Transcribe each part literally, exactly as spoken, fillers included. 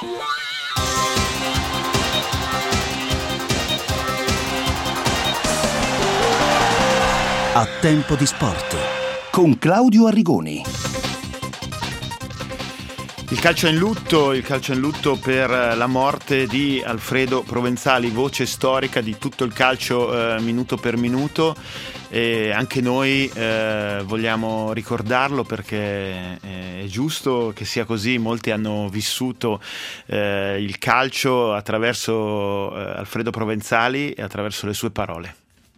A tempo di sport con Claudio Arrigoni. Il calcio è in lutto, il calcio è in lutto per la morte di Alfredo Provenzali, voce storica di tutto il calcio eh, minuto per minuto, e anche noi eh, vogliamo ricordarlo perché è giusto che sia così. Molti hanno vissuto eh, il calcio attraverso eh, Alfredo Provenzali e attraverso le sue parole.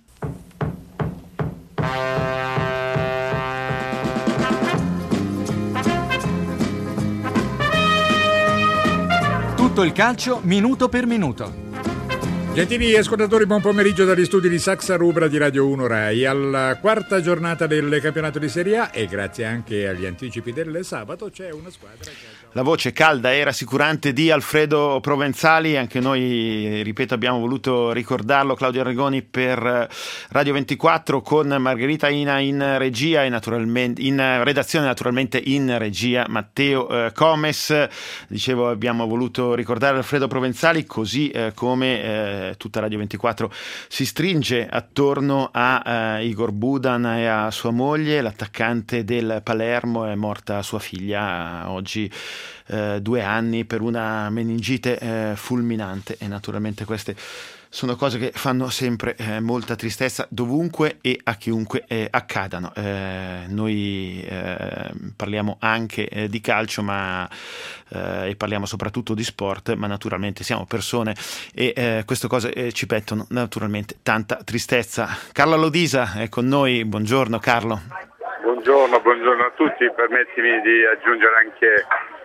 Tutto il calcio minuto per minuto. Gentili ascoltatori, buon pomeriggio dagli studi di Saxa Rubra di Radio uno Rai. Alla quarta giornata del campionato di Serie A e grazie anche agli anticipi del sabato c'è una squadra che ha... La voce calda e rassicurante di Alfredo Provenzali, anche noi, ripeto, abbiamo voluto ricordarlo. Claudio Arrigoni per Radio ventiquattro con Margherita Ina in regia e naturalmente in redazione, naturalmente in regia Matteo eh, Comes. Dicevo, abbiamo voluto ricordare Alfredo Provenzali, così eh, come eh, tutta Radio ventiquattro si stringe attorno a eh, Igor Budan e a sua moglie. L'attaccante del Palermo, è morta sua figlia oggi, eh, due anni, per una meningite eh, fulminante, e naturalmente queste sono cose che fanno sempre eh, molta tristezza dovunque e a chiunque eh, accadano. Eh, noi eh, parliamo anche eh, di calcio, ma eh, e parliamo soprattutto di sport, ma naturalmente siamo persone e eh, queste cose eh, ci mettono naturalmente tanta tristezza. Carlo Lodisa è con noi. Buongiorno Carlo. Buongiorno, buongiorno a tutti. Permettimi di aggiungere anche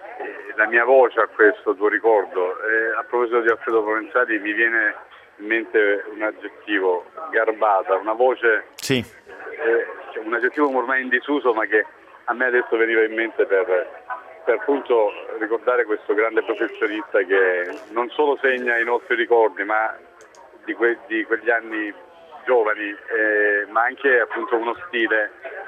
la mia voce a questo tuo ricordo. Eh, a proposito di Alfredo Provenzali mi viene in mente un aggettivo: garbata, una voce, sì. eh, un aggettivo ormai in disuso, ma che a me adesso veniva in mente per, per appunto ricordare questo grande professionista che non solo segna i nostri ricordi, ma di, que- di quegli anni giovani, eh, ma anche appunto uno stile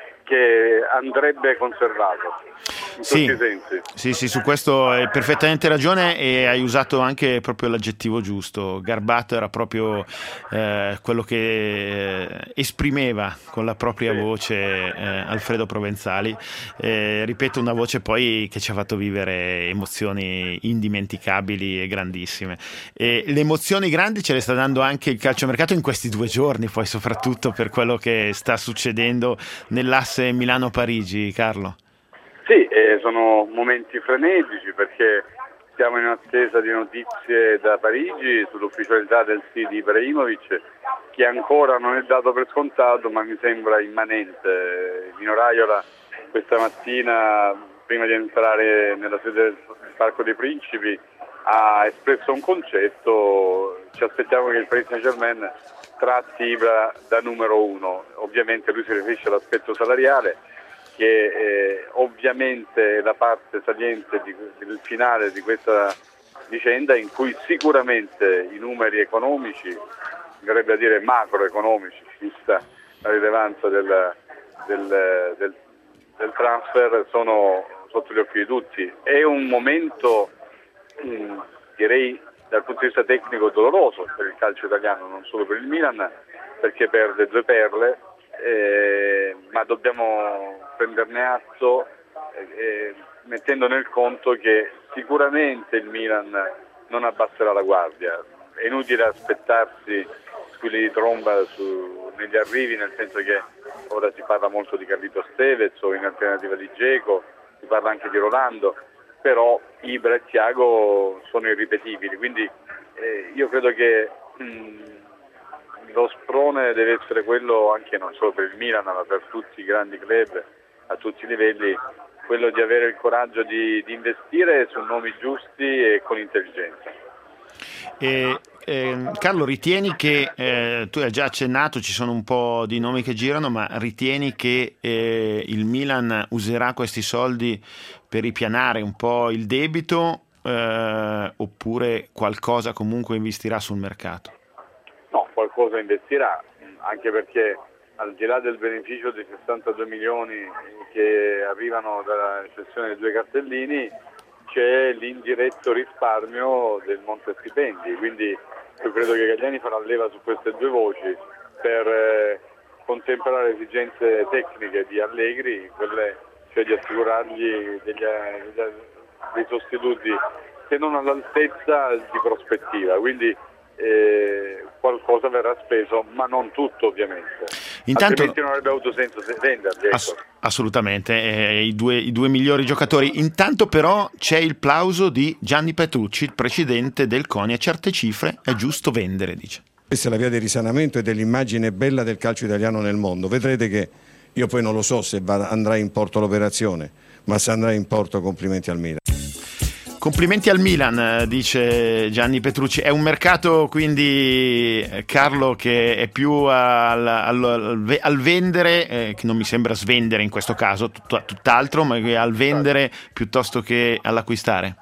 che andrebbe conservato in sì, tutti i sensi. Sì, sì, su questo hai perfettamente ragione e hai usato anche proprio l'aggettivo giusto. Garbato era proprio eh, quello che eh, esprimeva con la propria sì. voce eh, Alfredo Provenzali. Eh, ripeto, una voce poi che ci ha fatto vivere emozioni indimenticabili e grandissime. E le emozioni grandi ce le sta dando anche il calciomercato in questi due giorni, poi soprattutto per quello che sta succedendo nell'asse Milano-Parigi, Carlo. Sì, eh, sono momenti frenetici perché siamo in attesa di notizie da Parigi sull'ufficialità del sì di Ibrahimovic, che ancora non è dato per scontato, ma mi sembra immanente. Mino Raiola questa mattina, prima di entrare nella sede del Parco dei Principi, ha espresso un concetto: ci aspettiamo che il Paris Saint-Germain tratti Ibra da numero uno. Ovviamente lui si riferisce all'aspetto salariale, che eh, ovviamente è la parte saliente di, del finale di questa vicenda, in cui sicuramente i numeri economici, verrebbe a dire macroeconomici, vista la rilevanza del, del, del, del transfer, sono sotto gli occhi di tutti. È un momento, mh, direi dal punto di vista tecnico, doloroso per il calcio italiano, non solo per il Milan, perché perde due perle, eh, ma dobbiamo prenderne atto, eh, mettendo nel conto che sicuramente il Milan non abbasserà la guardia. È inutile aspettarsi squilli di tromba su, negli arrivi, nel senso che ora si parla molto di Carlitos Tevez o in alternativa di Dzeko, si parla anche di Rolando, però Ibra e Thiago sono irripetibili, quindi eh, io credo che mh, lo sprone deve essere quello, anche non solo per il Milan, ma per tutti i grandi club a tutti i livelli, quello di avere il coraggio di, di investire su nomi giusti e con intelligenza. E, eh, Carlo, ritieni che, eh, tu hai già accennato, ci sono un po' di nomi che girano, ma ritieni che eh, il Milan userà questi soldi per ripianare un po' il debito eh, oppure qualcosa comunque investirà sul mercato? No, qualcosa investirà, anche perché al di là del beneficio dei sessantadue milioni che arrivano dalla cessione dei due cartellini, c'è l'indiretto risparmio del monte stipendi, quindi io credo che Galliani farà leva su queste due voci per eh, contemperare le esigenze tecniche di Allegri, quelle cioè di assicurargli degli, degli, dei sostituti che non all'altezza di prospettiva, quindi eh, qualcosa verrà speso, ma non tutto ovviamente. Intanto, altrimenti non avrebbe avuto senso venderli. Ecco. Ass- assolutamente, eh, i, due, i due migliori giocatori. Intanto però c'è il plauso di Gianni Petrucci, il presidente del CONI. A certe cifre è giusto vendere, dice. Questa è la via del risanamento e dell'immagine bella del calcio italiano nel mondo. Vedrete che io poi non lo so se va, andrà in porto l'operazione, ma se andrà in porto complimenti al Milan. Complimenti al Milan, dice Gianni Petrucci. È un mercato quindi, Carlo, che è più al, al, al vendere, eh, che non mi sembra svendere in questo caso, tutto, tutt'altro, ma al vendere piuttosto che all'acquistare.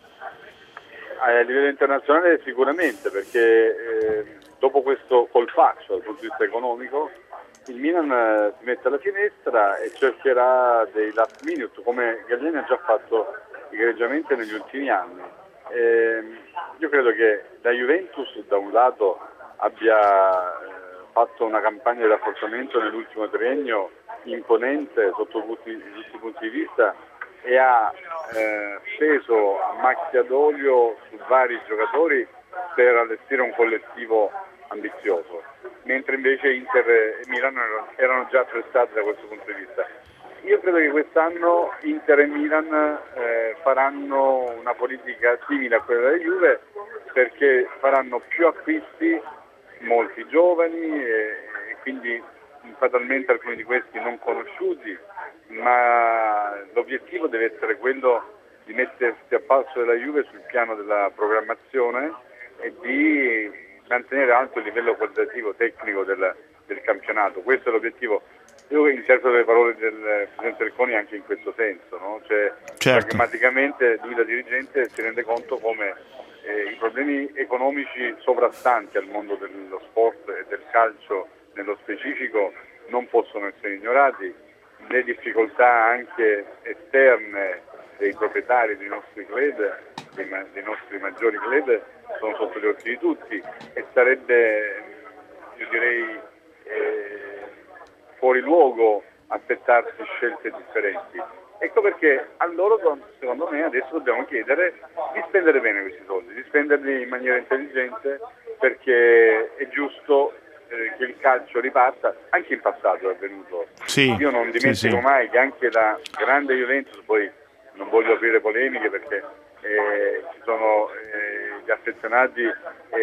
A livello internazionale sicuramente, perché eh, dopo questo colpaccio dal punto di vista economico, il Milan eh, si mette alla finestra e cercherà dei last minute, come Galliani ha già fatto egregiamente negli ultimi anni. Eh, io credo che la Juventus da un lato abbia eh, fatto una campagna di rafforzamento nell'ultimo triennio imponente sotto tutti, tutti i punti di vista e ha eh, speso a macchia d'olio su vari giocatori per allestire un collettivo ambizioso, mentre invece Inter e Milan erano già attrezzati da questo punto di vista. Io credo che quest'anno Inter e Milan eh, faranno una politica simile a quella della Juve, perché faranno più acquisti, molti giovani e, e quindi fatalmente alcuni di questi non conosciuti, ma l'obiettivo deve essere quello di mettersi a passo della Juve sul piano della programmazione e di mantenere alto il livello qualitativo tecnico del, del campionato. Questo è l'obiettivo. Io interpreto le parole del Presidente del CONI anche in questo senso, no? Cioè, certo. Pragmaticamente lui da dirigente si rende conto come eh, i problemi economici sovrastanti al mondo dello sport e del calcio nello specifico non possono essere ignorati, le difficoltà anche esterne dei proprietari dei nostri club, dei, dei nostri maggiori club, sono sotto gli occhi di tutti e sarebbe, io direi, eh, fuori luogo aspettarsi scelte differenti. Ecco perché a loro, secondo me, adesso dobbiamo chiedere di spendere bene questi soldi, di spenderli in maniera intelligente, perché è giusto eh, che il calcio riparta. Anche in passato è avvenuto. Sì, Io non dimentico sì, sì. mai che anche la grande Juventus, poi non voglio aprire polemiche perché eh, ci sono eh, gli affezionati e,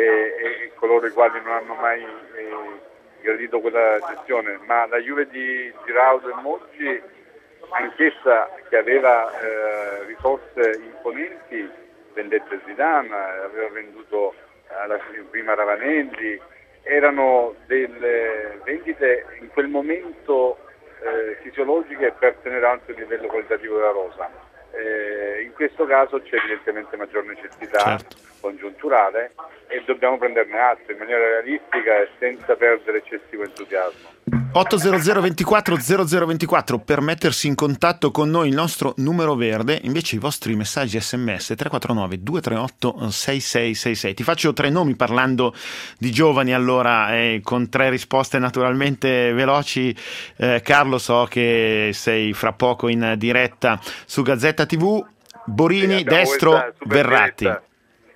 e coloro i quali non hanno mai eh, gradito quella gestione, ma la Juve di Giraudo e Moggi, anch'essa che aveva eh, risorse imponenti, vendette Zidane, aveva venduto alla prima Ravanelli, erano delle vendite in quel momento eh, fisiologiche per tenere alto il livello qualitativo della rosa. Eh, in questo caso c'è evidentemente maggior necessità Certo. congiunturale e dobbiamo prenderne atto in maniera realistica e senza perdere eccessivo entusiasmo. otto zero zero ventiquattro zero zero ventiquattro per mettersi in contatto con noi, il nostro numero verde, invece i vostri messaggi sms tre quattro nove due tre otto sei sei sei sei. Ti faccio tre nomi parlando di giovani allora, eh, con tre risposte naturalmente veloci. eh, Carlo, so che sei fra poco in diretta su Gazzetta tivù. Borini, Sì, abbiamo Destro, questa super Verratti. diretta.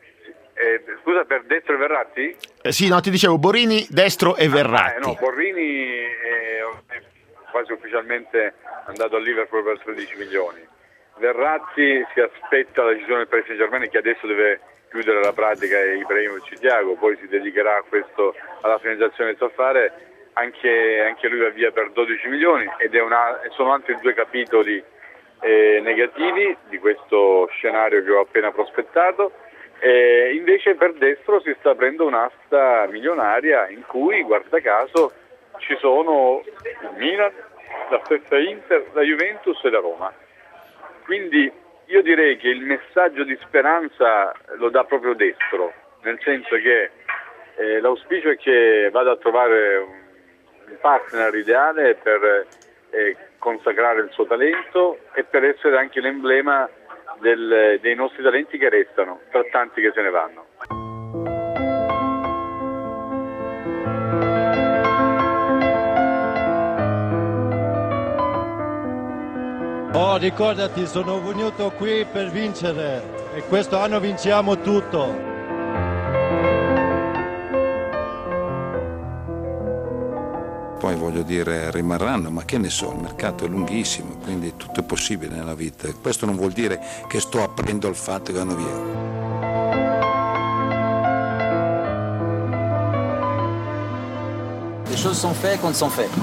Eh, scusa, per Destro e Verratti? Eh, sì, no, ti dicevo Borini, Destro e Ah, Verratti. eh, no, Borrini è quasi ufficialmente andato a Liverpool per tredici milioni. Verratti si aspetta la decisione del Paris Saint-Germain, che adesso deve chiudere la pratica e Ibrahimovic e Thiago, poi si dedicherà a questo, alla finalizzazione del suo affare. Anche, anche lui va via per dodici milioni ed è una, sono altri due capitoli eh, negativi di questo scenario che ho appena prospettato. Eh, invece per Destro si sta aprendo un'asta milionaria in cui, guarda caso, ci sono il Milan, la stessa Inter, la Juventus e la Roma. Quindi io direi che il messaggio di speranza lo dà proprio Destro, nel senso che eh, l'auspicio è che vada a trovare un un partner ideale per eh, consacrare il suo talento e per essere anche l'emblema del, dei nostri talenti che restano, tra tanti che se ne vanno. Oh, ricordati, sono venuto qui per vincere e questo anno vinciamo tutto. Poi voglio dire rimarranno, ma che ne so, il mercato è lunghissimo, quindi tutto è possibile nella vita. Questo non vuol dire che sto aprendo il fatto che vanno via. Les choses sont faites quand sont faites.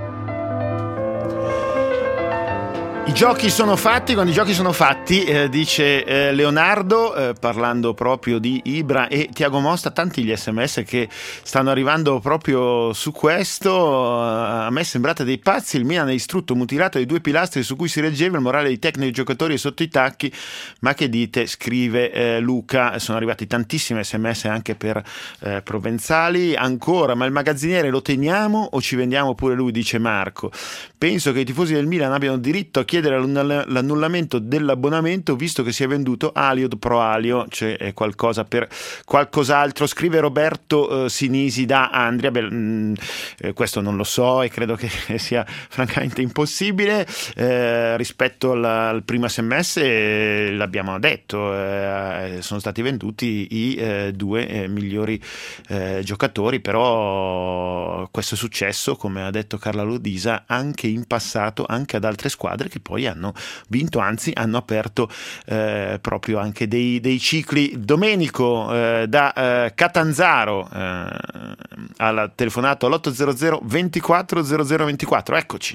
I giochi sono fatti quando i giochi sono fatti, eh, dice eh, Leonardo, eh, parlando proprio di Ibra e Thiago Motta. Tanti gli sms che stanno arrivando proprio su questo. A me sembrate dei pazzi, il Milan è distrutto, mutilato dai due pilastri su cui si reggeva, il morale dei tecnici e giocatori è sotto i tacchi. Ma che dite? Scrive eh, Luca. Sono arrivati tantissime sms anche per eh, Provenzali. Ancora, ma il magazziniere lo teniamo o ci vendiamo pure lui, dice Marco. Penso che i tifosi del Milan abbiano diritto a chiedere l'annullamento dell'abbonamento visto che si è venduto Alio pro Alio. C'è qualcosa per qualcos'altro, scrive Roberto eh, Sinisi da Andria. Beh, mh, eh, questo non lo so e credo che sia francamente impossibile. Eh, rispetto al, al primo sms eh, l'abbiamo detto, eh, sono stati venduti i eh, due eh, migliori eh, giocatori, però questo è successo, come ha detto Carla Lodisa, anche in passato, anche ad altre squadre che poi hanno vinto, anzi hanno aperto eh, proprio anche dei, dei cicli. Domenico eh, da eh, Catanzaro eh, ha telefonato all'otto zero zero ventiquattro zero zero ventiquattro. Eccoci.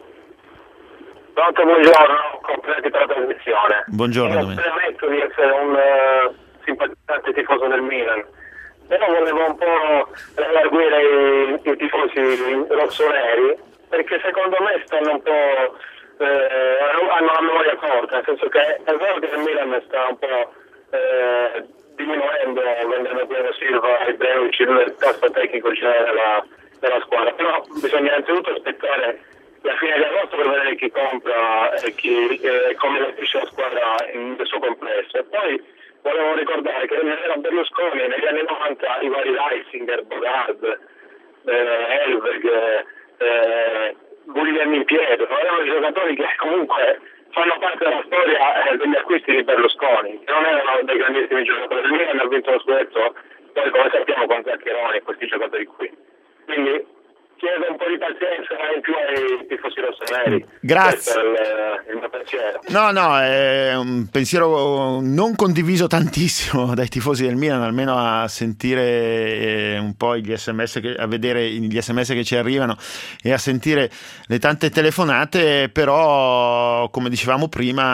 Pronto, buongiorno, complimenti per la trasmissione. Buongiorno Io Domenico. premetto di essere un uh, simpatizzante tifoso del Milan, però volevo un po' redarguire i, i tifosi rossoneri, perché secondo me stanno un po' Eh, hanno la memoria corta, nel senso che è vero che il Milan sta un po' eh, diminuendo, vendendo Thiago Silva e Ibrahimovic il tasso tecnico generale della, della squadra, però bisogna innanzitutto aspettare la fine di agosto per vedere chi compra e chi, eh, come gestisce la squadra nel suo complesso. E poi volevo ricordare che nell'era Berlusconi negli anni novanta i vari Reisinger, Bogard, eh, Elveg, eh, Guglielmi Pietro, erano giocatori che comunque fanno parte della storia eh, degli acquisti di Berlusconi, che non erano dei grandissimi giocatori. Il Milan ha vinto lo scudetto, poi come sappiamo con Zaccheroni e questi giocatori qui. Quindi chiedo un po' di pazienza in più ai tifosi rossoneri. Grazie. Questo è il, il mio pensiero. No, no, è un pensiero non condiviso tantissimo dai tifosi del Milan, almeno a sentire un po' gli sms, che, a vedere gli sms che ci arrivano e a sentire le tante telefonate. Però, come dicevamo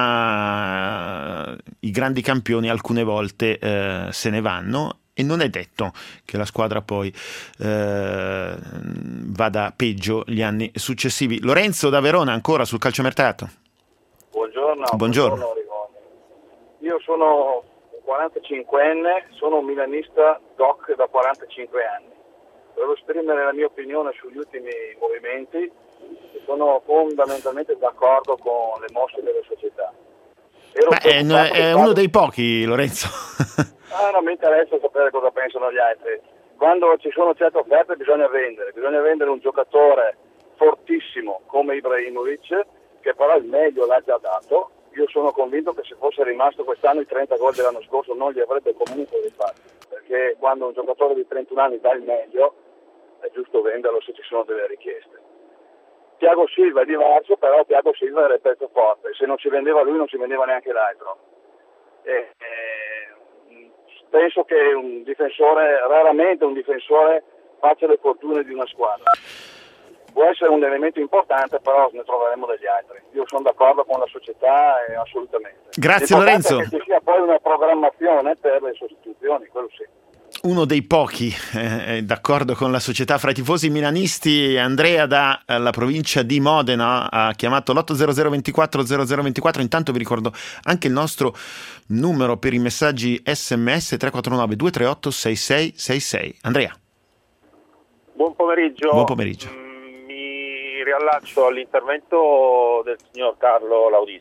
prima, i grandi campioni alcune volte eh, se ne vanno. E non è detto che la squadra poi eh, vada peggio gli anni successivi. Lorenzo da Verona ancora sul calciomercato. Buongiorno. Buongiorno. Buongiorno. Io sono quarantacinquenne, sono un milanista doc da quarantacinque anni. Volevo esprimere la mia opinione sugli ultimi movimenti. Sono fondamentalmente d'accordo con le mosse della società. Ma è, è uno dei pochi, Lorenzo. Ah, non mi interessa sapere cosa pensano gli altri. Quando ci sono certe offerte bisogna vendere, bisogna vendere un giocatore fortissimo come Ibrahimovic, che però il meglio l'ha già dato. Io sono convinto che se fosse rimasto quest'anno i trenta gol dell'anno scorso non li avrebbe comunque rifatti, perché quando un giocatore di trentuno anni dà il meglio è giusto venderlo se ci sono delle richieste. Thiago Silva è diverso, però Thiago Silva era il pezzo forte, se non si vendeva lui non si vendeva neanche l'altro. E, e, penso che un difensore, raramente un difensore faccia le fortune di una squadra. Può essere un elemento importante, però ne troveremo degli altri. Io sono d'accordo con la società eh, assolutamente. Grazie Lorenzo. Che ci sia poi una programmazione per le sostituzioni, quello sì. Uno dei pochi eh, d'accordo con la società fra i tifosi milanisti. Andrea dalla provincia di Modena ha chiamato l'otto zero zero ventiquattro zero zero ventiquattro. Intanto vi ricordo anche il nostro numero per i messaggi sms tre quattro nove due tre otto sei sei sei sei. Andrea. Buon pomeriggio. Buon pomeriggio. Mi riallaccio all'intervento del signor Carlo Laudisa.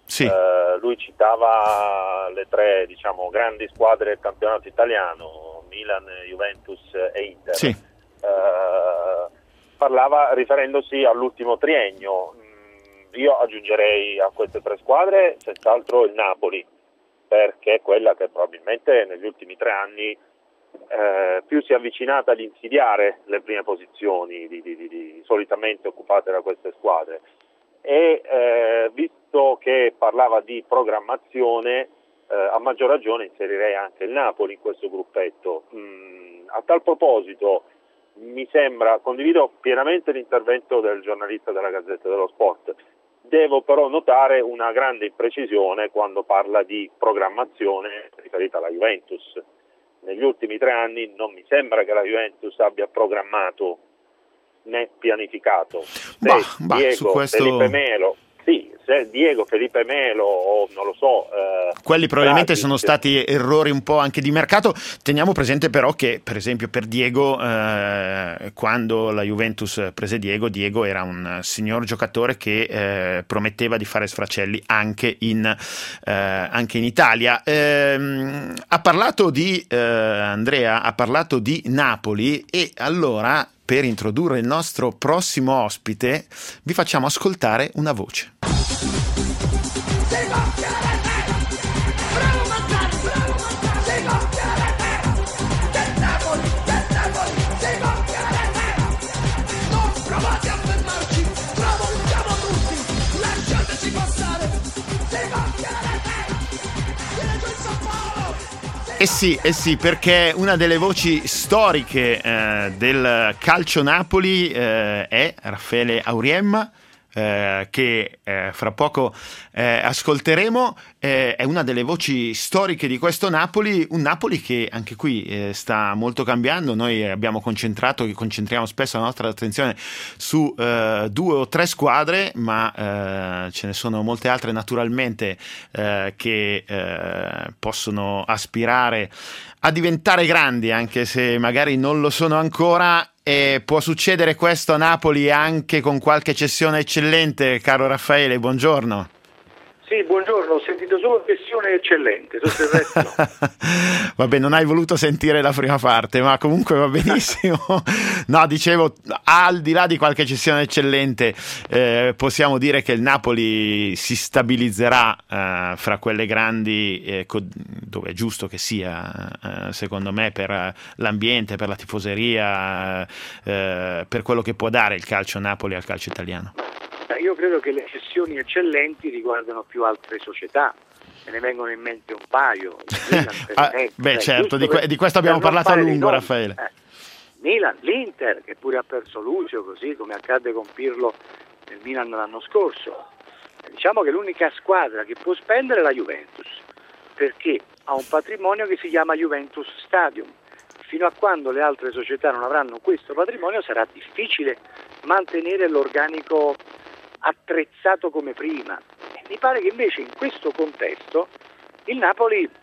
Sì. Eh, lui citava le tre, diciamo, grandi squadre del campionato italiano, Milan, Juventus e Inter. Sì. Eh, parlava riferendosi all'ultimo triennio. Io aggiungerei a queste tre squadre senz'altro il Napoli, perché è quella che probabilmente negli ultimi tre anni eh, più si è avvicinata ad insidiare le prime posizioni di, di, di, di, solitamente occupate da queste squadre. E eh, visto che parlava di programmazione, eh, a maggior ragione inserirei anche il Napoli in questo gruppetto. Mm, a tal proposito mi sembra, condivido pienamente l'intervento del giornalista della Gazzetta dello Sport. Devo però notare una grande imprecisione quando parla di programmazione riferita alla Juventus. Negli ultimi tre anni non mi sembra che la Juventus abbia programmato né pianificato. Se bah, bah, Diego su questo... Felipe Melo, sì, se Diego Felipe Melo o non lo so, eh, quelli probabilmente Dragic, sono stati errori un po' anche di mercato. Teniamo presente però che, per esempio, per Diego, eh, quando la Juventus prese Diego, Diego era un signor giocatore che eh, prometteva di fare sfracelli anche in, eh, anche in Italia. Eh, ha parlato di eh, Andrea, ha parlato di Napoli, e allora, per introdurre il nostro prossimo ospite, vi facciamo ascoltare una voce. Eh sì, eh sì, perché una delle voci storiche eh, del calcio Napoli eh, è Raffaele Auriemma, eh, che eh, fra poco eh, ascolteremo. Eh, è una delle voci storiche di questo Napoli, un Napoli che anche qui eh, sta molto cambiando. Noi abbiamo concentrato, concentriamo spesso la nostra attenzione su eh, due o tre squadre, ma eh, ce ne sono molte altre naturalmente eh, che eh, possono aspirare a diventare grandi, anche se magari non lo sono ancora. E può succedere questo a Napoli anche con qualche cessione eccellente, caro Raffaele, buongiorno. Sì, buongiorno, ho sentito solo cessione eccellente, tutto il resto no. Vabbè, non hai voluto sentire la prima parte, ma comunque va benissimo. No, dicevo, al di là di qualche cessione eccellente, eh, possiamo dire che il Napoli si stabilizzerà eh, fra quelle grandi, eh, co- dove è giusto che sia, eh, secondo me, per l'ambiente, per la tifoseria, eh, per quello che può dare il calcio Napoli al calcio italiano. Io credo che le cessioni eccellenti riguardano più altre società, me ne vengono in mente un paio. Milan, per ah, esempio, beh, eh, certo, di, per, que- di questo abbiamo parlato a lungo, Raffaele. Eh, Milan, l'Inter, che pure ha perso Lucio, così come accadde con Pirlo nel Milan l'anno scorso. Diciamo che l'unica squadra che può spendere è la Juventus, perché ha un patrimonio che si chiama Juventus Stadium. Fino a quando le altre società non avranno questo patrimonio sarà difficile mantenere l'organico attrezzato come prima. E mi pare che invece in questo contesto il Napoli eh,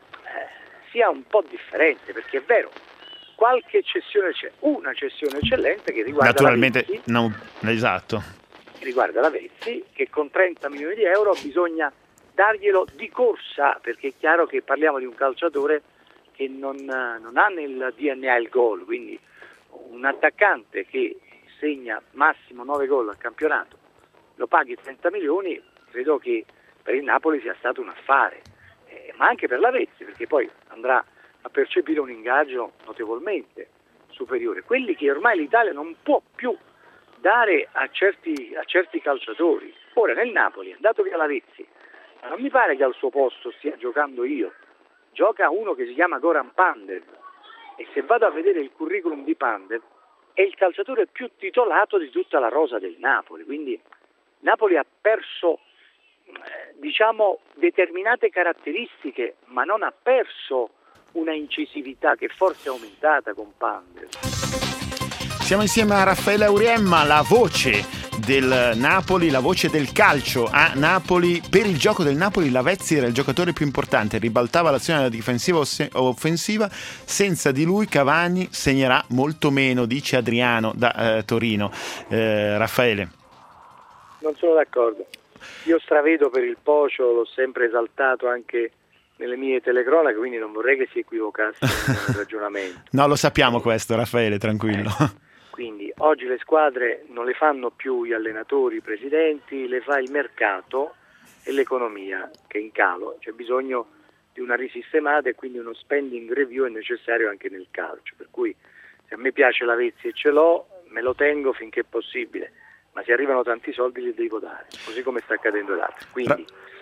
sia un po' differente, perché è vero, qualche cessione c'è, una cessione eccellente che riguarda naturalmente la Vezzi, no, esatto, riguarda la Vezzi, che con trenta milioni di euro bisogna darglielo di corsa, perché è chiaro che parliamo di un calciatore che non, non ha nel D N A il gol, quindi un attaccante che segna massimo nove gol al campionato, lo paghi trenta milioni, credo che per il Napoli sia stato un affare, eh, ma anche per la Vezzi, perché poi andrà a percepire un ingaggio notevolmente superiore, quelli che ormai l'Italia non può più dare a certi, a certi calciatori. Ora nel Napoli è andato via la Vezzi, ma non mi pare che al suo posto stia giocando io, gioca uno che si chiama Goran Pandev, e se vado a vedere il curriculum di Pandev è il calciatore più titolato di tutta la rosa del Napoli, quindi Napoli ha perso eh, diciamo determinate caratteristiche, ma non ha perso una incisività che forse è aumentata con Pandev. Siamo insieme a Raffaele Auriemma, la voce del Napoli, la voce del calcio a Napoli. Per il gioco del Napoli Lavezzi era il giocatore più importante, ribaltava l'azione difensiva o offensiva, senza di lui Cavani segnerà molto meno, dice Adriano da eh, Torino. eh, Raffaele? Non sono d'accordo. Io stravedo per il Pocio, l'ho sempre esaltato anche nelle mie telecronache, quindi non vorrei che si equivocasse il ragionamento. No, lo sappiamo questo, Raffaele, tranquillo. Eh, quindi oggi le squadre non le fanno più gli allenatori, i presidenti, le fa il mercato e l'economia, che è in calo. C'è bisogno di una risistemata e quindi uno spending review è necessario anche nel calcio, per cui se a me piace Lavezzi e ce l'ho, me lo tengo finché è possibile, ma se arrivano tanti soldi li devo dare, così come sta accadendo ad altri. Quindi,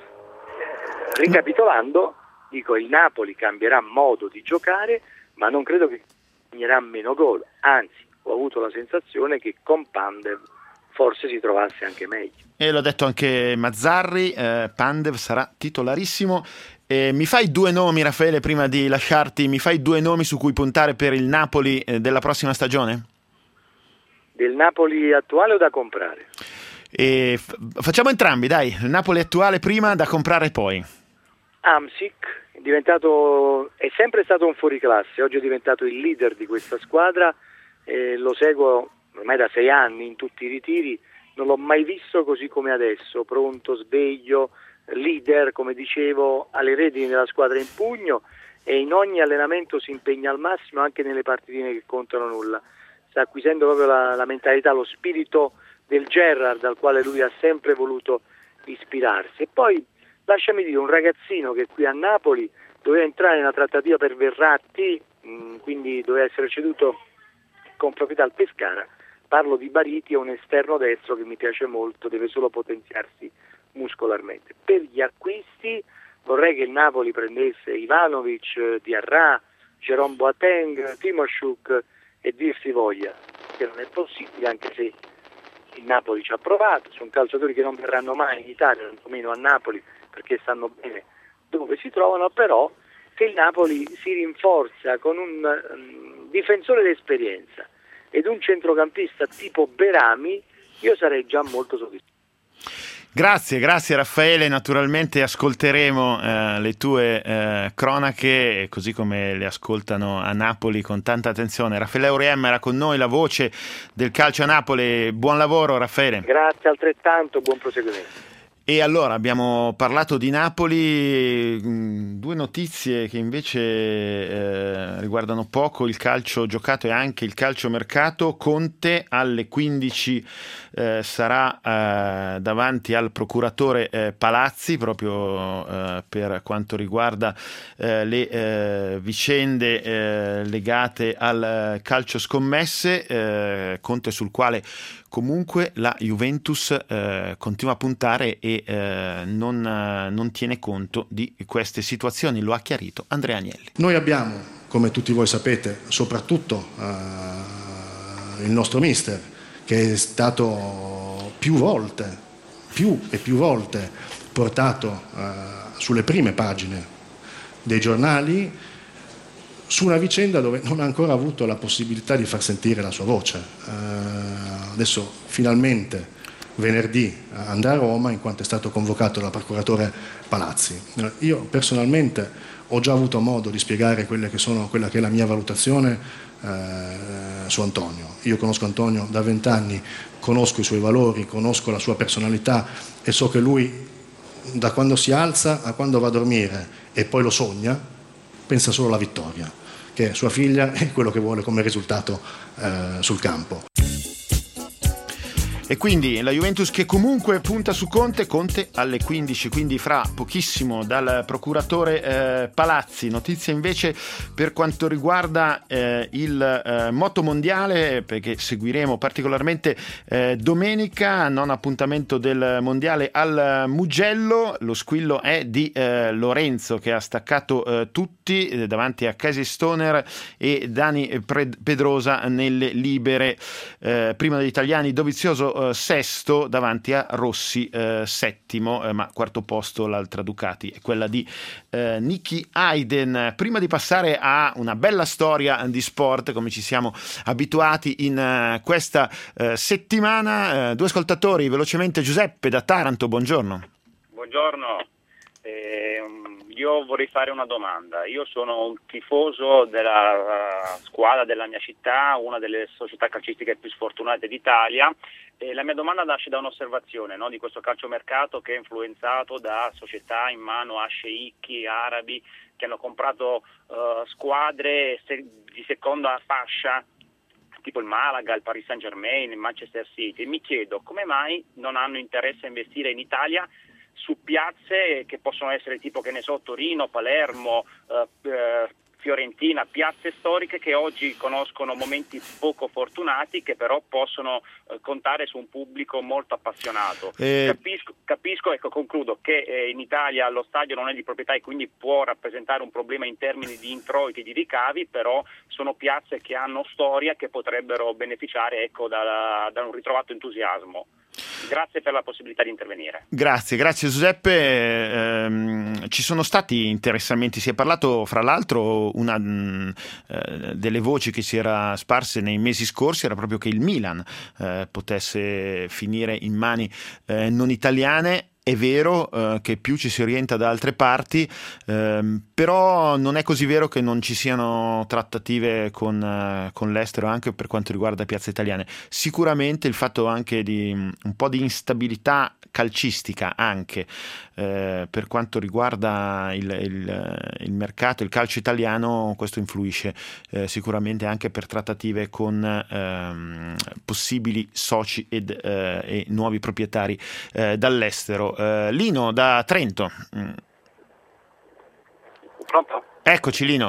eh, ricapitolando, dico il Napoli cambierà modo di giocare, ma non credo che segnerà meno gol, anzi ho avuto la sensazione che con Pandev forse si trovasse anche meglio. E l'ha detto anche Mazzarri, eh, Pandev sarà titolarissimo. Eh, mi fai due nomi, Raffaele, prima di lasciarti, mi fai due nomi su cui puntare per il Napoli eh, della prossima stagione? Del Napoli attuale o da comprare? E f- facciamo entrambi, dai, il Napoli attuale prima, da comprare poi. Hamsik è diventato, è sempre stato un fuoriclasse, oggi è diventato il leader di questa squadra, eh, lo seguo ormai da sei anni in tutti i ritiri, non l'ho mai visto così come adesso, pronto, sveglio, leader, come dicevo, ha le redini della squadra in pugno e in ogni allenamento si impegna al massimo, anche nelle partitine che contano nulla. Sta acquisendo proprio la, la mentalità, lo spirito del Gerrard al quale lui ha sempre voluto ispirarsi. E poi lasciami dire, un ragazzino che qui a Napoli doveva entrare nella trattativa per Verratti, mh, quindi doveva essere ceduto con proprietà al Pescara. Parlo di Bariti, è un esterno destro che mi piace molto, deve solo potenziarsi muscolarmente. Per gli acquisti vorrei che il Napoli prendesse Ivanovic, Diarra, Jerome Boateng, Timoshuk e dir si voglia, che non è possibile, anche se il Napoli ci ha provato. Sono calciatori che non verranno mai in Italia, tantomeno a Napoli, perché sanno bene dove si trovano, però se il Napoli si rinforza con un um, difensore d'esperienza ed un centrocampista tipo Berami, io sarei già molto soddisfatto. Grazie, grazie Raffaele, naturalmente ascolteremo eh, le tue eh, cronache così come le ascoltano a Napoli con tanta attenzione. Raffaele Auriem era con noi, la voce del calcio a Napoli. Buon lavoro Raffaele. Grazie altrettanto, buon proseguimento. E allora abbiamo parlato di Napoli, due notizie che invece eh, riguardano poco il calcio giocato e anche il calcio mercato. Conte alle quindici eh, sarà eh, davanti al procuratore eh, Palazzi proprio eh, per quanto riguarda eh, le eh, vicende eh, legate al calcio scommesse, eh, Conte sul quale comunque la Juventus eh, continua a puntare e eh, non, eh, non tiene conto di queste situazioni, lo ha chiarito Andrea Agnelli. Noi abbiamo, come tutti voi sapete, soprattutto eh, il nostro mister, che è stato più volte, più e più volte portato eh, sulle prime pagine dei giornali, su una vicenda dove non ha ancora avuto la possibilità di far sentire la sua voce. Eh, adesso finalmente venerdì andrà a Roma in quanto è stato convocato dal procuratore Palazzi. Io personalmente ho già avuto modo di spiegare quelle che sono, quella che è la mia valutazione eh, su Antonio. Io conosco Antonio da vent'anni, conosco i suoi valori, conosco la sua personalità e so che lui da quando si alza a quando va a dormire e poi lo sogna, pensa solo alla vittoria, che è sua figlia e quello che vuole come risultato eh, sul campo. E quindi la Juventus che comunque punta su Conte, Conte alle quindici, quindi fra pochissimo dal procuratore eh, Palazzi. Notizia invece per quanto riguarda eh, il eh, moto mondiale, perché seguiremo particolarmente eh, domenica, non appuntamento del mondiale al Mugello. Lo squillo è di eh, Lorenzo che ha staccato eh, tutti eh, davanti a Casey Stoner e Dani Pedrosa nelle libere. Eh, prima degli italiani Dovizioso Uh, sesto davanti a Rossi uh, settimo, uh, ma quarto posto l'altra Ducati è quella di uh, Nicky Hayden. Prima di passare a una bella storia di sport come ci siamo abituati in uh, questa uh, settimana, uh, due ascoltatori velocemente. Giuseppe da Taranto, buongiorno. Buongiorno. Eh, io vorrei fare una domanda. Io sono un tifoso della uh, squadra della mia città, una delle società calcistiche più sfortunate d'Italia, e la mia domanda nasce da un'osservazione, no, di questo calciomercato che è influenzato da società in mano a sceicchi arabi che hanno comprato uh, squadre se- di seconda fascia, tipo il Malaga, il Paris Saint-Germain, il Manchester City. Mi chiedo come mai non hanno interesse a investire in Italia su piazze che possono essere tipo, che ne so, Torino, Palermo, eh, eh, Fiorentina, piazze storiche che oggi conoscono momenti poco fortunati, che però possono eh, contare su un pubblico molto appassionato. Eh... Capisco, capisco, ecco, concludo, che eh, in Italia lo stadio non è di proprietà e quindi può rappresentare un problema in termini di introiti, di ricavi, però sono piazze che hanno storia, che potrebbero beneficiare, ecco, da, da un ritrovato entusiasmo. Grazie per la possibilità di intervenire. Grazie, grazie Giuseppe. Ehm, ci sono stati interessamenti, si è parlato fra l'altro, una mh, eh, delle voci che si era sparse nei mesi scorsi era proprio che il Milan eh, potesse finire in mani eh, non italiane. È vero eh, che più ci si orienta da altre parti, ehm, però non è così vero che non ci siano trattative con, eh, con l'estero anche per quanto riguarda piazze italiane. Sicuramente il fatto anche di un po' di instabilità calcistica anche eh, per quanto riguarda il, il, il mercato, il calcio italiano, questo influisce eh, sicuramente anche per trattative con ehm, possibili soci ed, eh, e nuovi proprietari eh, dall'estero. Uh, Lino da Trento. Mm. Pronto? Eccoci Lino.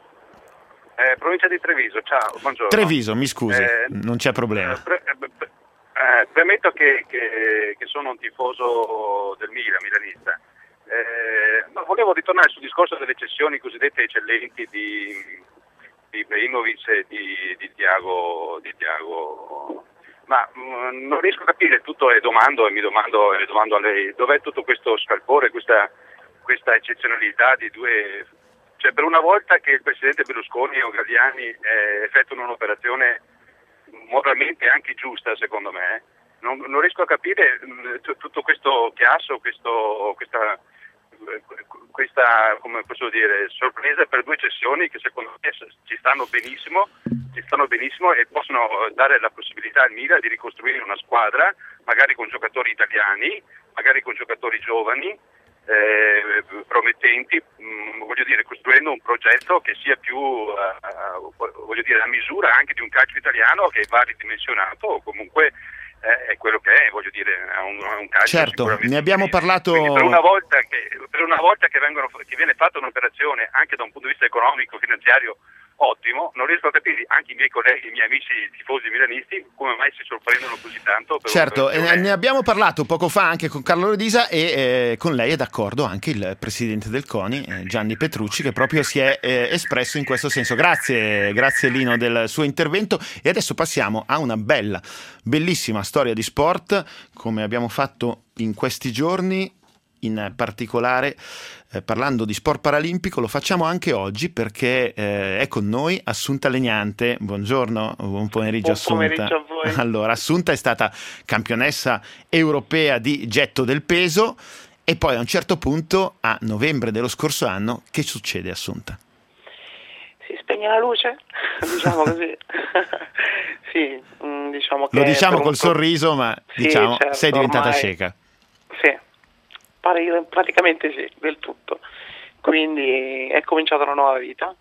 Eh, provincia di Treviso, ciao, buongiorno. Treviso, mi scusi, eh, non c'è problema. Eh, pre- eh, premetto che, che, che sono un tifoso del Milan, milanista. Eh, ma volevo ritornare sul discorso delle cessioni cosiddette eccellenti di, di Ibrahimovic e di, di Thiago, di Thiago. Ma mh, non riesco a capire tutto e domando e mi domando e domando a lei dov'è tutto questo scalpore, questa, questa eccezionalità di due, cioè per una volta che il presidente Berlusconi e Galliani eh, effettuano un'operazione moralmente anche giusta, secondo me, non, non riesco a capire mh, tutto questo chiasso, questo, questa, questa come posso dire, sorpresa per due cessioni che secondo me ci stanno benissimo, ci stanno benissimo e possono dare la possibilità al Milan di ricostruire una squadra, magari con giocatori italiani, magari con giocatori giovani, eh, promettenti, mh, voglio dire, costruendo un progetto che sia più, uh, voglio dire, a misura anche di un calcio italiano che va ridimensionato o comunque è quello che è, voglio dire, è un, è un calcio. Certo, ne abbiamo parlato. Quindi per una volta che per una volta che vengono che viene fatta un'operazione anche da un punto di vista economico, finanziario ottimo, non riesco a capire anche i miei colleghi, i miei amici tifosi milanisti come mai si sorprendono così tanto per certo, e ne abbiamo parlato poco fa anche con Carlo Rodisa e eh, con lei è d'accordo anche il presidente del CONI eh, Gianni Petrucci, che proprio si è eh, espresso in questo senso. Grazie, grazie Lino del suo intervento, e adesso passiamo a una bella, bellissima storia di sport, come abbiamo fatto in questi giorni. In particolare eh, parlando di sport paralimpico lo facciamo anche oggi perché eh, è con noi Assunta Legnante. Buongiorno, buon pomeriggio. Buon Assunta. Pomeriggio a voi. Allora, Assunta è stata campionessa europea di getto del peso e poi a un certo punto, a novembre dello scorso anno, che succede, Assunta? Si spegne la luce, diciamo così. Sì, mh, diciamo che lo diciamo col po'... sorriso, ma sì, diciamo certo, sei diventata ormai... cieca. Sì. Pare, praticamente sì, del tutto. Quindi è cominciata una nuova vita.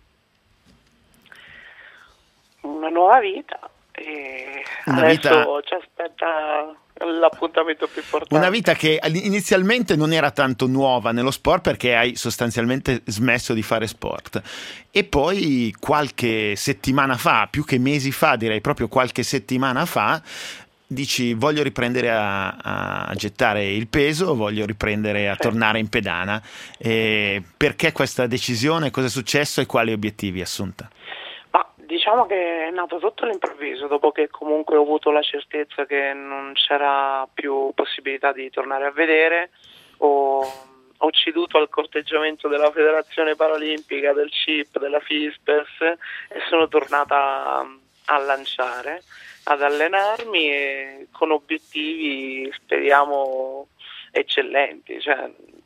Una nuova vita e una adesso vita... ci aspetta l'appuntamento più importante. Una vita che inizialmente non era tanto nuova nello sport perché hai sostanzialmente smesso di fare sport. E poi qualche settimana fa, più che mesi fa, direi proprio qualche settimana fa, dici voglio riprendere a, a gettare il peso, voglio riprendere a sì. tornare in pedana. E perché questa decisione? Cosa è successo e quali obiettivi, Assunta? Ma diciamo che è nato tutto all'improvviso, dopo che comunque ho avuto la certezza che non c'era più possibilità di tornare a vedere. Ho, ho ceduto al corteggiamento della Federazione Paralimpica, del C I P, della FISPES e sono tornata a lanciare, ad allenarmi e con obiettivi speriamo eccellenti, cioè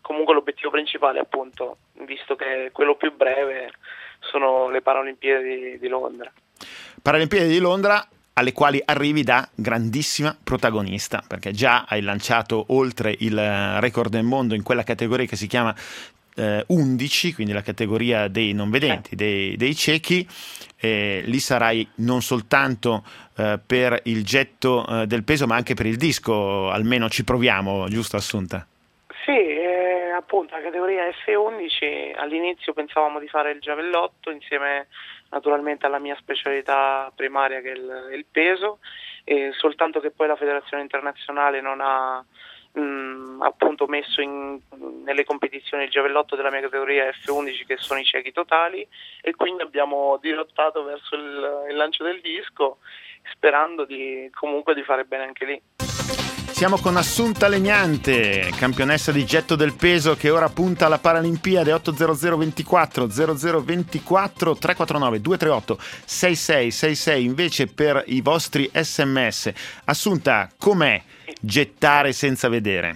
comunque l'obiettivo principale, appunto, visto che quello più breve sono le Paralimpiadi di Londra. Paralimpiadi di Londra alle quali arrivi da grandissima protagonista, perché già hai lanciato oltre il record del mondo in quella categoria che si chiama eh, undici, quindi la categoria dei non vedenti, dei, dei ciechi. Eh, lì sarai non soltanto eh, per il getto eh, del peso, ma anche per il disco, almeno ci proviamo, giusto Assunta? Sì, eh, appunto la categoria F undici, all'inizio pensavamo di fare il giavellotto insieme naturalmente alla mia specialità primaria che è il, il peso, e soltanto che poi la federazione internazionale non ha mh, appunto messo in, nelle competizioni il giavellotto della mia categoria F undici, che sono i ciechi totali, e quindi abbiamo dirottato verso il, il lancio del disco, sperando di comunque di fare bene anche lì. Siamo con Assunta Legnante, campionessa di getto del peso, che ora punta alla Paralimpiade. Otto zero zero ventiquattro zero zero ventiquattro tre quattro nove due tre otto sei sei sei sei invece per i vostri sms. Assunta, com'è gettare senza vedere?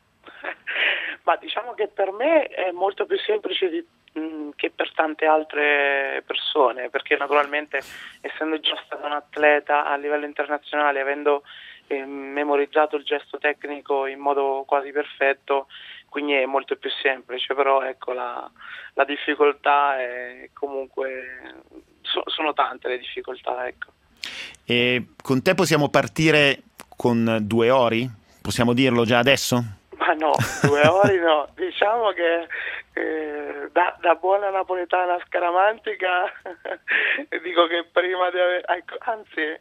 Ma diciamo che per me è molto più semplice di, mh, che per tante altre persone, perché naturalmente, essendo già stata un atleta a livello internazionale, avendo memorizzato il gesto tecnico in modo quasi perfetto, quindi è molto più semplice. Però ecco, la, la difficoltà è comunque so, sono tante le difficoltà, ecco. E con te possiamo partire con due ori? Possiamo dirlo già adesso? Ma no, due ori no, diciamo che eh, da, da buona napoletana scaramantica dico che prima di avere, ecco, anzi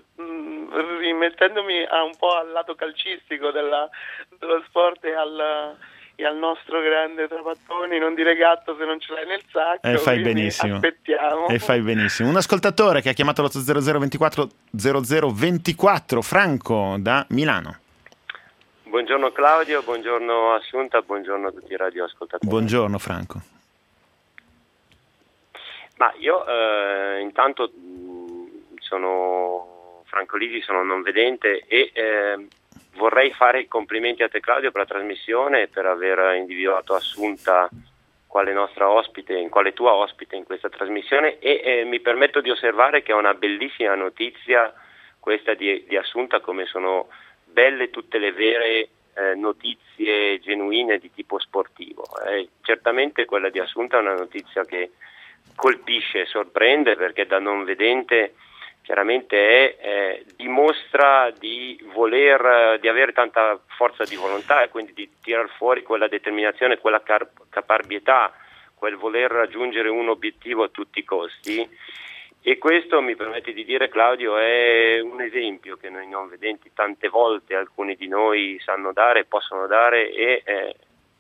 rimettendomi a un po' al lato calcistico della, dello sport e al, e al nostro grande Trapattoni, non dire gatto se non ce l'hai nel sacco, e fai quindi benissimo. Aspettiamo. E fai benissimo. Un ascoltatore che ha chiamato l'otto zero zero ventiquattro zero zero ventiquattro, Franco da Milano. Buongiorno Claudio, buongiorno Assunta, buongiorno a tutti i radioascoltatori. Buongiorno Franco. Ma io eh, intanto sono Franco Lisi, sono non vedente e eh, vorrei fare i complimenti a te Claudio per la trasmissione e per aver individuato Assunta quale nostra ospite, in quale tua ospite in questa trasmissione, e eh, mi permetto di osservare che è una bellissima notizia questa di, di Assunta, come sono belle tutte le vere eh, notizie genuine di tipo sportivo. Eh, certamente quella di Assunta è una notizia che colpisce, sorprende, perché da non vedente chiaramente è, eh, dimostra di voler, di avere tanta forza di volontà e quindi di tirar fuori quella determinazione, quella car- caparbietà, quel voler raggiungere un obiettivo a tutti i costi. E questo, mi permette di dire Claudio, è un esempio che noi non vedenti tante volte alcuni di noi sanno dare, possono dare e eh,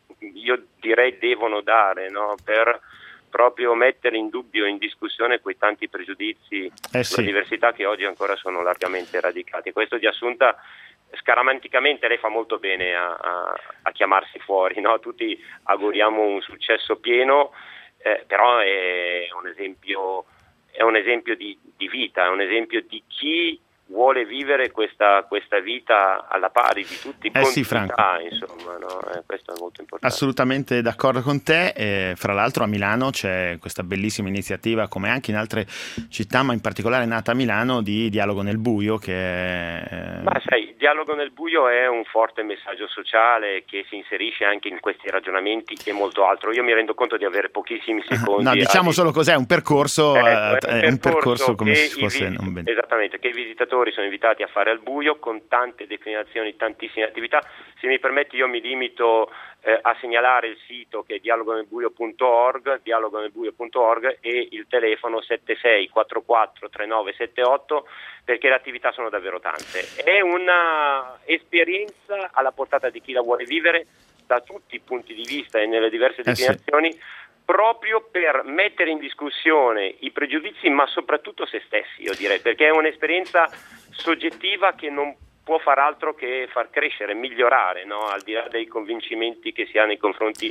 io direi devono dare, no? Per proprio mettere in dubbio, in discussione quei tanti pregiudizi eh sulla sì. diversità che oggi ancora sono largamente radicati. Questo di Assunta, scaramanticamente, lei fa molto bene a, a, a chiamarsi fuori, no? Tutti auguriamo un successo pieno, eh, però è un esempio, è un esempio di, di vita, è un esempio di chi vuole vivere questa, questa vita alla pari di tutti, eh con sì, Franco. dignità, insomma, no? Eh, questo è molto importante. Assolutamente d'accordo con te. Eh, fra l'altro a Milano c'è questa bellissima iniziativa, come anche in altre città, ma in particolare nata a Milano, di Dialogo nel Buio, che è... Eh... Ma sai, Dialogo nel Buio è un forte messaggio sociale che si inserisce anche in questi ragionamenti e molto altro. Io mi rendo conto di avere pochissimi secondi. No, diciamo a... solo cos'è, un percorso, eh, eh, è un percorso come se i fosse... vis- non ben... Esattamente, che i visitatori sono invitati a fare al buio con tante declinazioni, tantissime attività. Se mi permetti, io mi limito eh, a segnalare il sito, che è dialogo nel buio punto org, dialogo nel buio punto org, e il telefono sette sei quattro quattro tre nove sette otto, perché le attività sono davvero tante. È una esperienza alla portata di chi la vuole vivere da tutti i punti di vista e nelle diverse declinazioni, eh sì. proprio per mettere in discussione i pregiudizi, ma soprattutto se stessi, io direi, perché è un'esperienza soggettiva che non può far altro che far crescere, migliorare, no? Al di là dei convincimenti che si ha nei confronti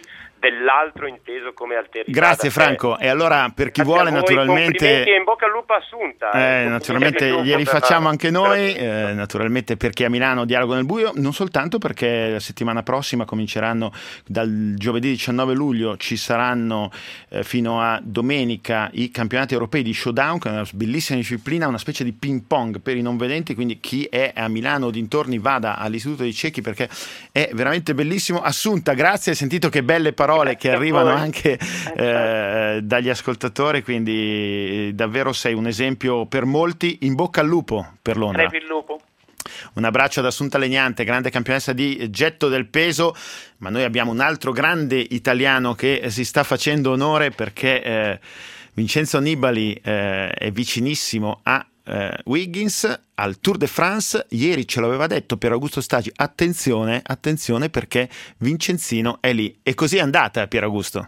dell'altro inteso come alterità. Grazie Franco, e allora per chi vuole naturalmente e in bocca al lupo Assunta. Eh, naturalmente glieli facciamo anche noi, eh, naturalmente perché a Milano Dialogo nel buio, non soltanto perché la settimana prossima cominceranno dal giovedì diciannove luglio, ci saranno eh, fino a domenica i campionati europei di showdown, che è una bellissima disciplina, una specie di ping pong per i non vedenti, quindi chi è a Milano o dintorni vada all'Istituto dei Ciechi perché è veramente bellissimo. Assunta, grazie, hai sentito che belle parole che arrivano anche eh, dagli ascoltatori, quindi davvero sei un esempio per molti. In bocca al lupo per Londra. Il lupo. Un abbraccio ad Assunta Legnante, grande campionessa di getto del peso, ma noi abbiamo un altro grande italiano che si sta facendo onore perché eh, Vincenzo Nibali eh, è vicinissimo a Uh, Wiggins al Tour de France. Ieri ce l'aveva detto Pier Augusto Stagi, attenzione, attenzione perché Vincenzino è lì, e così è andata Pier Augusto.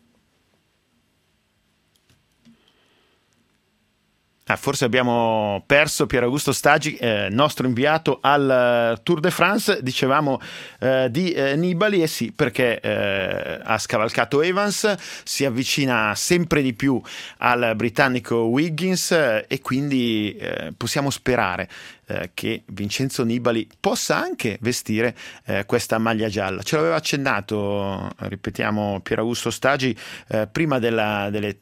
Ah, forse abbiamo perso Pier Augusto Stagi, eh, nostro inviato al uh, Tour de France. Dicevamo uh, di uh, Nibali, e eh sì, perché uh, ha scavalcato Evans, si avvicina sempre di più al britannico Wiggins, uh, e quindi uh, possiamo sperare uh, che Vincenzo Nibali possa anche vestire uh, questa maglia gialla. Ce l'aveva accennato, ripetiamo, Pier Augusto Stagi uh, prima della, delle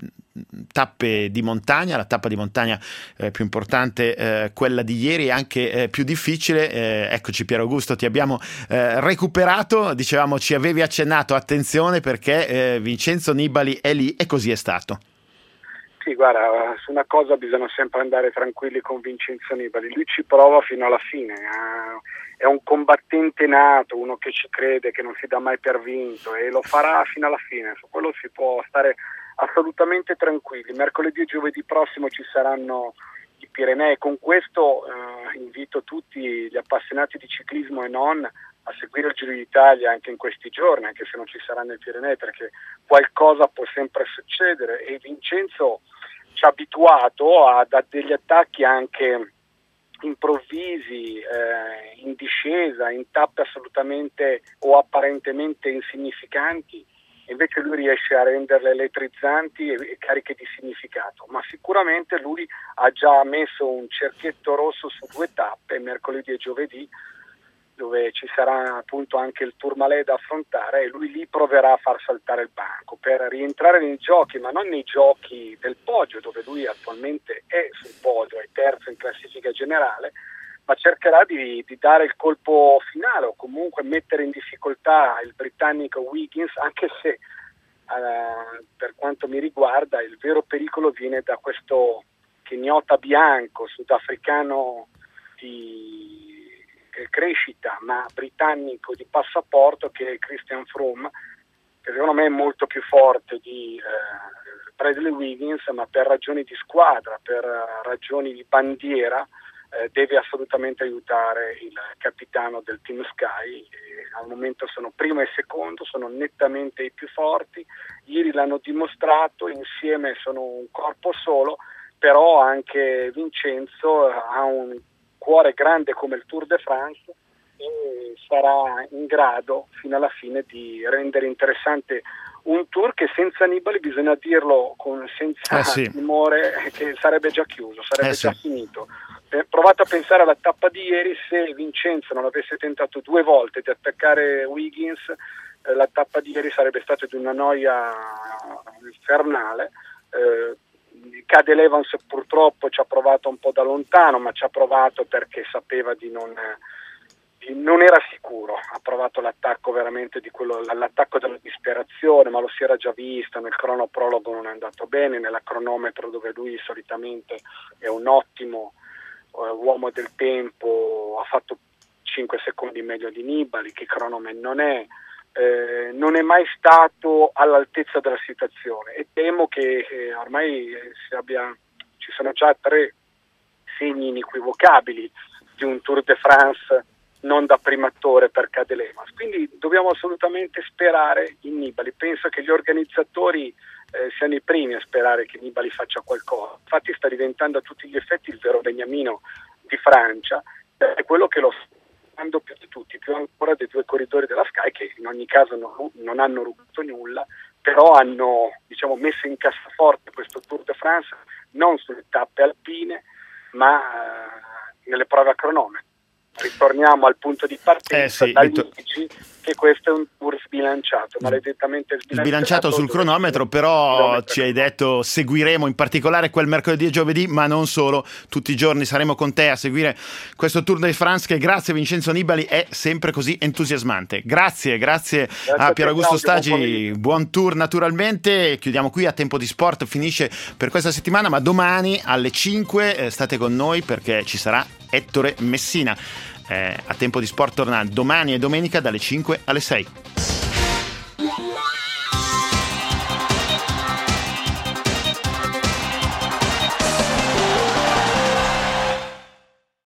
tappe di montagna, la tappa di montagna eh, più importante, eh, quella di ieri, e anche eh, più difficile. Eh, eccoci Pier Augusto, ti abbiamo eh, recuperato, dicevamo ci avevi accennato, attenzione perché eh, Vincenzo Nibali è lì, e così è stato. Sì, guarda, su una cosa bisogna sempre andare tranquilli con Vincenzo Nibali, lui ci prova fino alla fine, eh, è un combattente nato, uno che ci crede, che non si dà mai per vinto, e lo farà fino alla fine, su quello si può stare assolutamente tranquilli. Mercoledì e giovedì prossimo ci saranno i Pirenei. Con questo eh, invito tutti gli appassionati di ciclismo e non a seguire il Giro d'Italia anche in questi giorni, anche se non ci saranno i Pirenei, perché qualcosa può sempre succedere, e Vincenzo ci ha abituato a, a degli attacchi anche improvvisi, eh, in discesa, in tappe assolutamente o apparentemente insignificanti. Invece lui riesce a renderle elettrizzanti e cariche di significato, ma sicuramente lui ha già messo un cerchietto rosso su due tappe, mercoledì e giovedì, dove ci sarà appunto anche il Tourmalet da affrontare, e lui lì proverà a far saltare il banco per rientrare nei giochi, ma non nei giochi del podio, dove lui attualmente è sul podio, è terzo in classifica generale, ma cercherà di, di dare il colpo finale o comunque mettere in difficoltà il britannico Wiggins, anche se eh, per quanto mi riguarda il vero pericolo viene da questo kenyota bianco sudafricano di crescita ma britannico di passaporto, che è Christian Froome, che secondo me è molto più forte di eh, Bradley Wiggins, ma per ragioni di squadra, per ragioni di bandiera, Eh, deve assolutamente aiutare il capitano del Team Sky. Eh, al momento sono primo e secondo, sono nettamente i più forti, ieri l'hanno dimostrato, insieme sono un corpo solo, però anche Vincenzo ha un cuore grande come il Tour de France e sarà in grado fino alla fine di rendere interessante un tour che senza Nibali, bisogna dirlo con, senza eh sì. timore, che sarebbe già chiuso, sarebbe eh già sì. finito. Provate a pensare alla tappa di ieri, se Vincenzo non avesse tentato due volte di attaccare Wiggins, eh, la tappa di ieri sarebbe stata di una noia infernale. Eh, Cadel Evans purtroppo ci ha provato un po' da lontano, ma ci ha provato perché sapeva di non, di, non era sicuro, ha provato l'attacco veramente di quello, l'attacco della disperazione, ma lo si era già visto, nel cronoprologo non è andato bene, nella cronometro dove lui solitamente è un ottimo uomo del tempo, ha fatto cinque secondi meglio di Nibali, che cronoman non è, eh, non è mai stato all'altezza della situazione, e temo che eh, ormai si abbia, ci sono già tre segni inequivocabili di un Tour de France non da primatore per Cadel Evans, quindi dobbiamo assolutamente sperare in Nibali. Penso che gli organizzatori Eh, siano i primi a sperare che Nibali faccia qualcosa, infatti sta diventando a tutti gli effetti il vero beniamino di Francia, è quello che lo aspettando più di tutti, più ancora dei due corridori della Sky, che in ogni caso non, non hanno rubato nulla, però hanno, diciamo, messo in cassaforte questo Tour de France non sulle tappe alpine, ma uh, nelle prove a cronometro. Ritorniamo al punto di partenza, eh sì, dagli ritor- indici che questo è un tour sbilanciato, maledettamente sbilanciato. Sbilanciato sul cronometro, però chilometri. ci hai detto seguiremo in particolare quel mercoledì e giovedì, ma non solo, tutti i giorni saremo con te a seguire questo Tour de France che grazie a Vincenzo Nibali è sempre così entusiasmante. Grazie, grazie, grazie a Pier Augusto Stagi, buon, buon tour naturalmente. Chiudiamo qui A Tempo di Sport, finisce per questa settimana, ma domani alle cinque eh, state con noi perché ci sarà Ettore Messina. Eh, A Tempo di Sport torna domani e domenica dalle cinque alle sei.